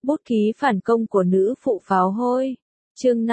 Bút ký phản công của nữ phụ pháo hôi. Chương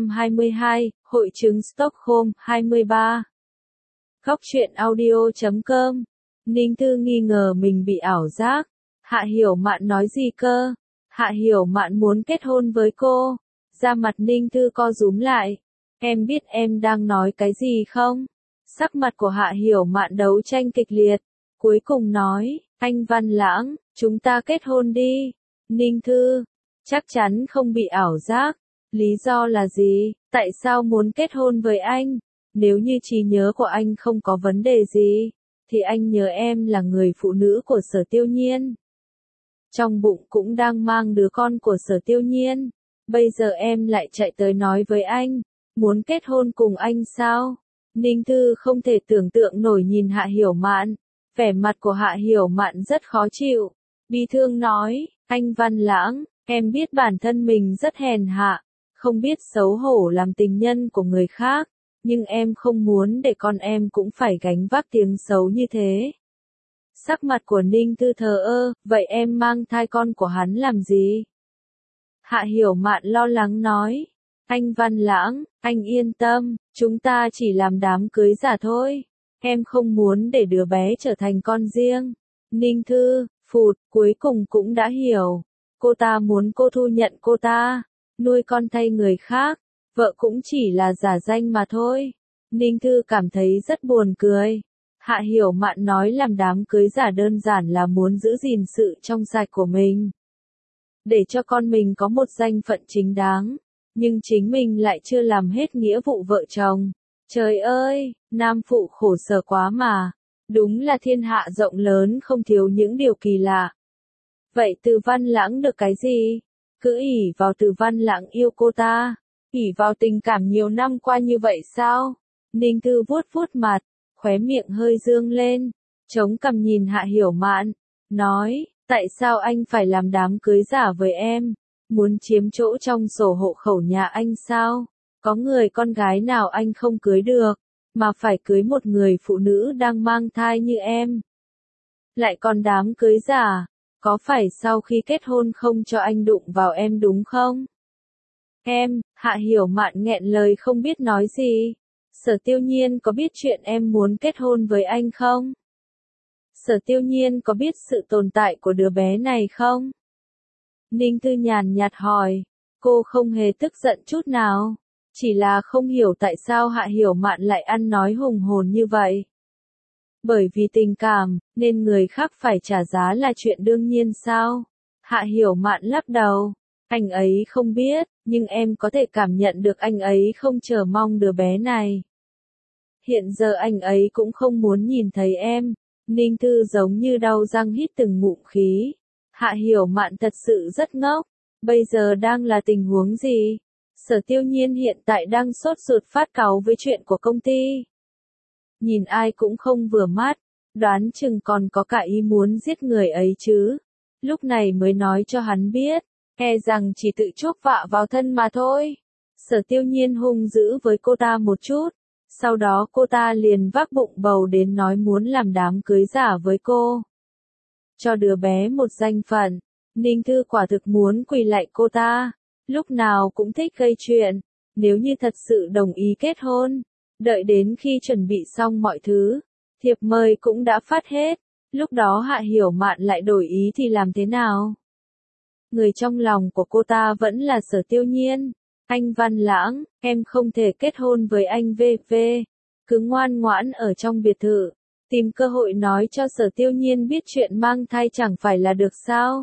522, Hội chứng Stockholm 23. Góc truyện audio.com. Ninh Thư nghi ngờ mình bị ảo giác. Hạ Hiểu Mạn nói gì cơ? Hạ Hiểu Mạn muốn kết hôn với cô. Da mặt Ninh Thư co rúm lại. Em biết em đang nói cái gì không? Sắc mặt của Hạ Hiểu Mạn đấu tranh kịch liệt. Cuối cùng nói, anh Văn Lãng, chúng ta kết hôn đi. Ninh Thư, chắc chắn không bị ảo giác. Lý do là gì? Tại sao muốn kết hôn với anh? Nếu như trí nhớ của anh không có vấn đề gì, thì anh nhớ em là người phụ nữ của Sở Tiêu Nhiên. Trong bụng cũng đang mang đứa con của Sở Tiêu Nhiên. Bây giờ em lại chạy tới nói với anh, muốn kết hôn cùng anh sao? Ninh Thư không thể tưởng tượng nổi nhìn Hạ Hiểu Mạn. Vẻ mặt của Hạ Hiểu Mạn rất khó chịu. Bi thương nói, anh Văn Lãng, em biết bản thân mình rất hèn hạ, không biết xấu hổ làm tình nhân của người khác, nhưng em không muốn để con em cũng phải gánh vác tiếng xấu như thế. Sắc mặt của Ninh Thư thờ ơ, vậy em mang thai con của hắn làm gì? Hạ Hiểu Mạn lo lắng nói, anh Văn Lãng, anh yên tâm, chúng ta chỉ làm đám cưới giả thôi. Em không muốn để đứa bé trở thành con riêng. Ninh Thư, phụt, cuối cùng cũng đã hiểu. Cô ta muốn cô thu nhận cô ta, nuôi con thay người khác, vợ cũng chỉ là giả danh mà thôi. Ninh Thư cảm thấy rất buồn cười. Hạ Hiểu Mạn nói làm đám cưới giả đơn giản là muốn giữ gìn sự trong sạch của mình, để cho con mình có một danh phận chính đáng, nhưng chính mình lại chưa làm hết nghĩa vụ vợ chồng. Trời ơi, nam phụ khổ sở quá mà. Đúng là thiên hạ rộng lớn không thiếu những điều kỳ lạ. Vậy Từ Văn Lãng được cái gì? Cứ ỷ vào Từ Văn Lãng yêu cô ta, ỷ vào tình cảm nhiều năm qua như vậy sao? Ninh Thư vuốt vuốt mặt, khóe miệng hơi dương lên, chống cằm nhìn Hạ Hiểu Mạn, nói, tại sao anh phải làm đám cưới giả với em? Muốn chiếm chỗ trong sổ hộ khẩu nhà anh sao? Có người con gái nào anh không cưới được, mà phải cưới một người phụ nữ đang mang thai như em? Lại còn đám cưới giả, có phải sau khi kết hôn không cho anh đụng vào em đúng không? Em, Hạ Hiểu Mạn nghẹn lời không biết nói gì. Sở Tiêu Nhiên có biết chuyện em muốn kết hôn với anh không? Sở Tiêu Nhiên có biết sự tồn tại của đứa bé này không? Ninh Thư nhàn nhạt hỏi, cô không hề tức giận chút nào, chỉ là không hiểu tại sao Hạ Hiểu Mạn lại ăn nói hùng hồn như vậy. Bởi vì tình cảm, nên người khác phải trả giá là chuyện đương nhiên sao? Hạ Hiểu Mạn lắc đầu, anh ấy không biết, nhưng em có thể cảm nhận được anh ấy không chờ mong đứa bé này. Hiện giờ anh ấy cũng không muốn nhìn thấy em. Ninh Thư giống như đau răng hít từng ngụm khí. Hạ Hiểu Mạn thật sự rất ngốc. Bây giờ đang là tình huống gì? Sở Tiêu Nhiên hiện tại đang sốt ruột phát cáu với chuyện của công ty. Nhìn ai cũng không vừa mắt, đoán chừng còn có cả ý muốn giết người ấy chứ. Lúc này mới nói cho hắn biết, e rằng chỉ tự chuốc vạ vào thân mà thôi. Sở Tiêu Nhiên hung dữ với cô ta một chút, sau đó cô ta liền vác bụng bầu đến nói muốn làm đám cưới giả với cô. Cho đứa bé một danh phận. Ninh Thư quả thực muốn quỳ lạy cô ta, lúc nào cũng thích gây chuyện. Nếu như thật sự đồng ý kết hôn, đợi đến khi chuẩn bị xong mọi thứ, thiệp mời cũng đã phát hết, lúc đó Hạ Hiểu Mạn lại đổi ý thì làm thế nào? Người trong lòng của cô ta vẫn là Sở Tiêu Nhiên. Anh Văn Lãng, em không thể kết hôn với anh VV, cứ ngoan ngoãn ở trong biệt thự, tìm cơ hội nói cho Sở Tiêu Nhiên biết chuyện mang thai chẳng phải là được sao?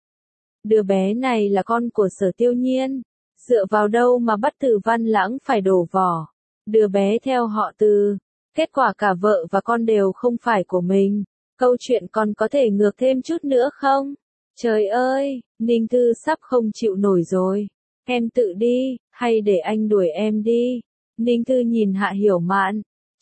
Đứa bé này là con của Sở Tiêu Nhiên, dựa vào đâu mà bắt Từ Văn Lãng phải đổ vỏ? Đứa bé theo họ Từ, kết quả cả vợ và con đều không phải của mình, câu chuyện còn có thể ngược thêm chút nữa không? Trời ơi, Ninh Thư sắp không chịu nổi rồi. Em tự đi, hay để anh đuổi em đi? Ninh Thư nhìn Hạ Hiểu Mạn.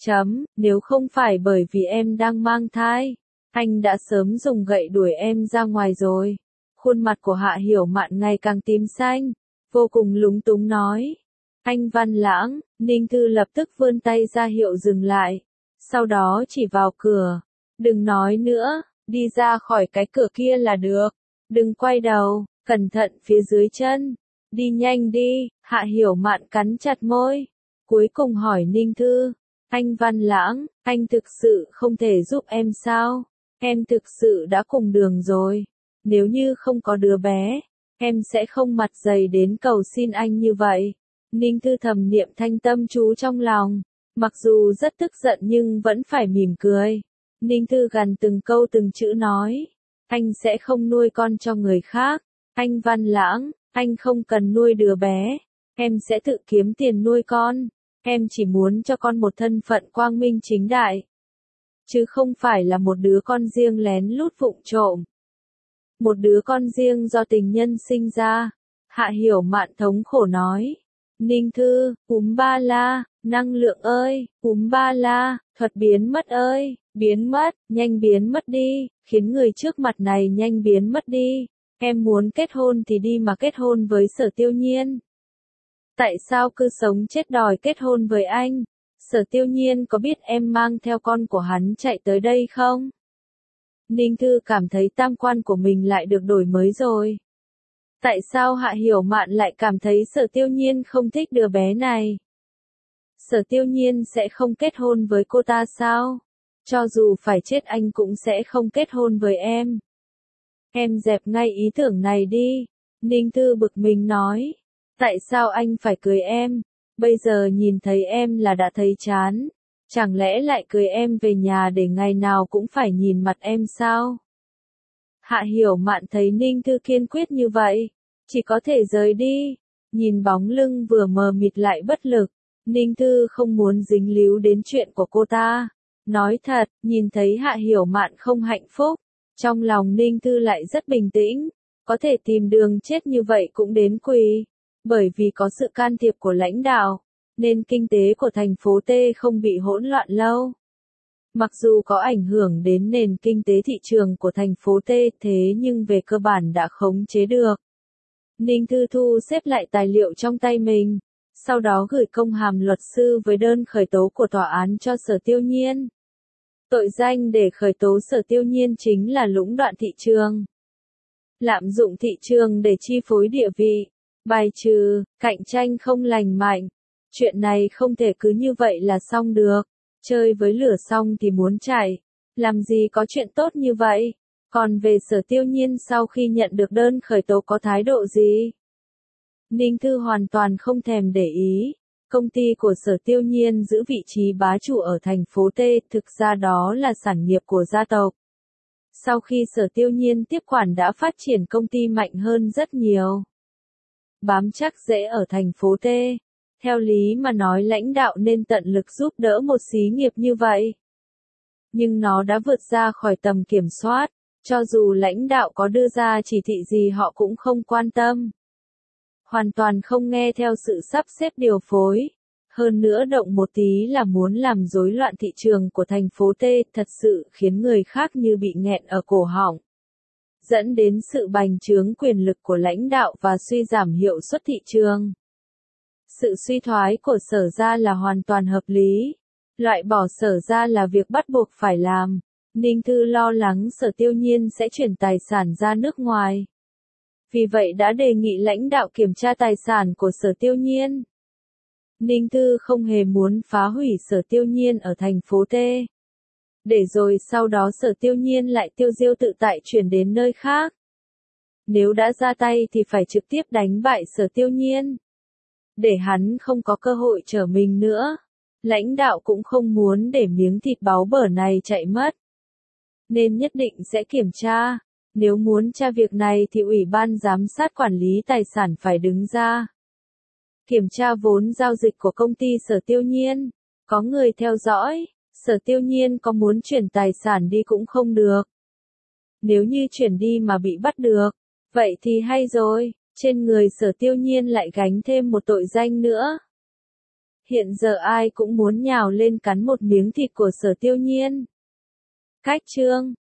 Nếu không phải bởi vì em đang mang thai, anh đã sớm dùng gậy đuổi em ra ngoài rồi. Khuôn mặt của Hạ Hiểu Mạn ngày càng tím xanh, vô cùng lúng túng nói. Anh Văn Lãng, Ninh Thư lập tức vươn tay ra hiệu dừng lại. Sau đó chỉ vào cửa. Đừng nói nữa, đi ra khỏi cái cửa kia là được. Đừng quay đầu. Cẩn thận phía dưới chân. Đi nhanh đi, Hạ Hiểu Mạn cắn chặt môi. Cuối cùng hỏi Ninh Thư. Anh Văn Lãng, anh thực sự không thể giúp em sao? Em thực sự đã cùng đường rồi. Nếu như không có đứa bé, em sẽ không mặt dày đến cầu xin anh như vậy. Ninh Thư thầm niệm thanh tâm chú trong lòng. Mặc dù rất tức giận nhưng vẫn phải mỉm cười. Ninh Thư gằn từng câu từng chữ nói. Anh sẽ không nuôi con cho người khác. Anh Văn Lãng, anh không cần nuôi đứa bé. Em sẽ tự kiếm tiền nuôi con. Em chỉ muốn cho con một thân phận quang minh chính đại. Chứ không phải là một đứa con riêng lén lút vụng trộm. Một đứa con riêng do tình nhân sinh ra. Hạ Hiểu Mạn thống khổ nói. Ninh Thư, ba la, năng lượng ơi, ba la, thuật biến mất ơi, biến mất, nhanh biến mất đi, khiến người trước mặt này nhanh biến mất đi. Em muốn kết hôn thì đi mà kết hôn với Sở Tiêu Nhiên. Tại sao cứ sống chết đòi kết hôn với anh? Sở Tiêu Nhiên có biết em mang theo con của hắn chạy tới đây không? Ninh Thư cảm thấy tam quan của mình lại được đổi mới rồi. Tại sao Hạ Hiểu Mạn lại cảm thấy Sở Tiêu Nhiên không thích đứa bé này? Sở Tiêu Nhiên sẽ không kết hôn với cô ta sao? Cho dù phải chết anh cũng sẽ không kết hôn với em. Em dẹp ngay ý tưởng này đi. Ninh Thư bực mình nói. Tại sao anh phải cưới em? Bây giờ nhìn thấy em là đã thấy chán. Chẳng lẽ lại cưới em về nhà để ngày nào cũng phải nhìn mặt em sao? Hạ Hiểu Mạn thấy Ninh Thư kiên quyết như vậy. Chỉ có thể rời đi. Nhìn bóng lưng vừa mờ mịt lại bất lực. Ninh Thư không muốn dính líu đến chuyện của cô ta. Nói thật, nhìn thấy Hạ Hiểu Mạn không hạnh phúc. Trong lòng Ninh Thư lại rất bình tĩnh. Có thể tìm đường chết như vậy cũng đến quỳ. Bởi vì có sự can thiệp của lãnh đạo, nên kinh tế của thành phố T không bị hỗn loạn lâu. Mặc dù có ảnh hưởng đến nền kinh tế thị trường của thành phố T thế nhưng về cơ bản đã khống chế được. Ninh Thư thu xếp lại tài liệu trong tay mình, sau đó gửi công hàm luật sư với đơn khởi tố của tòa án cho Sở Tiêu Nhiên. Tội danh để khởi tố Sở Tiêu Nhiên chính là lũng đoạn thị trường. Lạm dụng thị trường để chi phối địa vị. Bài trừ, cạnh tranh không lành mạnh. Chuyện này không thể cứ như vậy là xong được. Chơi với lửa xong thì muốn chạy. Làm gì có chuyện tốt như vậy. Còn về Sở Tiêu Nhiên sau khi nhận được đơn khởi tố có thái độ gì? Ninh Thư hoàn toàn không thèm để ý. Công ty của Sở Tiêu Nhiên giữ vị trí bá chủ ở thành phố T, thực ra đó là sản nghiệp của gia tộc. Sau khi Sở Tiêu Nhiên tiếp quản đã phát triển công ty mạnh hơn rất nhiều. Bám chắc rễ ở thành phố T. Theo lý mà nói lãnh đạo nên tận lực giúp đỡ một xí nghiệp như vậy. Nhưng nó đã vượt ra khỏi tầm kiểm soát, cho dù lãnh đạo có đưa ra chỉ thị gì họ cũng không quan tâm. Hoàn toàn không nghe theo sự sắp xếp điều phối. Hơn nữa động một tí là muốn làm rối loạn thị trường của thành phố T, thật sự khiến người khác như bị nghẹn ở cổ họng. Dẫn đến sự bành trướng quyền lực của lãnh đạo và suy giảm hiệu suất thị trường. Sự suy thoái của Sở gia là hoàn toàn hợp lý. Loại bỏ Sở gia là việc bắt buộc phải làm. Ninh Thư lo lắng Sở Tiêu Nhiên sẽ chuyển tài sản ra nước ngoài. Vì vậy đã đề nghị lãnh đạo kiểm tra tài sản của Sở Tiêu Nhiên. Ninh Thư không hề muốn phá hủy Sở Tiêu Nhiên ở thành phố T. Để rồi sau đó Sở Tiêu Nhiên lại tiêu diêu tự tại chuyển đến nơi khác. Nếu đã ra tay thì phải trực tiếp đánh bại Sở Tiêu Nhiên. Để hắn không có cơ hội trở mình nữa. Lãnh đạo cũng không muốn để miếng thịt báu bở này chạy mất. Nên nhất định sẽ kiểm tra. Nếu muốn tra việc này thì Ủy ban Giám sát Quản lý Tài sản phải đứng ra. Kiểm tra vốn giao dịch của công ty Sở Tiêu Nhiên. Có người theo dõi. Sở Tiêu Nhiên có muốn chuyển tài sản đi cũng không được. Nếu như chuyển đi mà bị bắt được, vậy thì hay rồi, trên người Sở Tiêu Nhiên lại gánh thêm một tội danh nữa. Hiện giờ ai cũng muốn nhào lên cắn một miếng thịt của Sở Tiêu Nhiên. Cách chương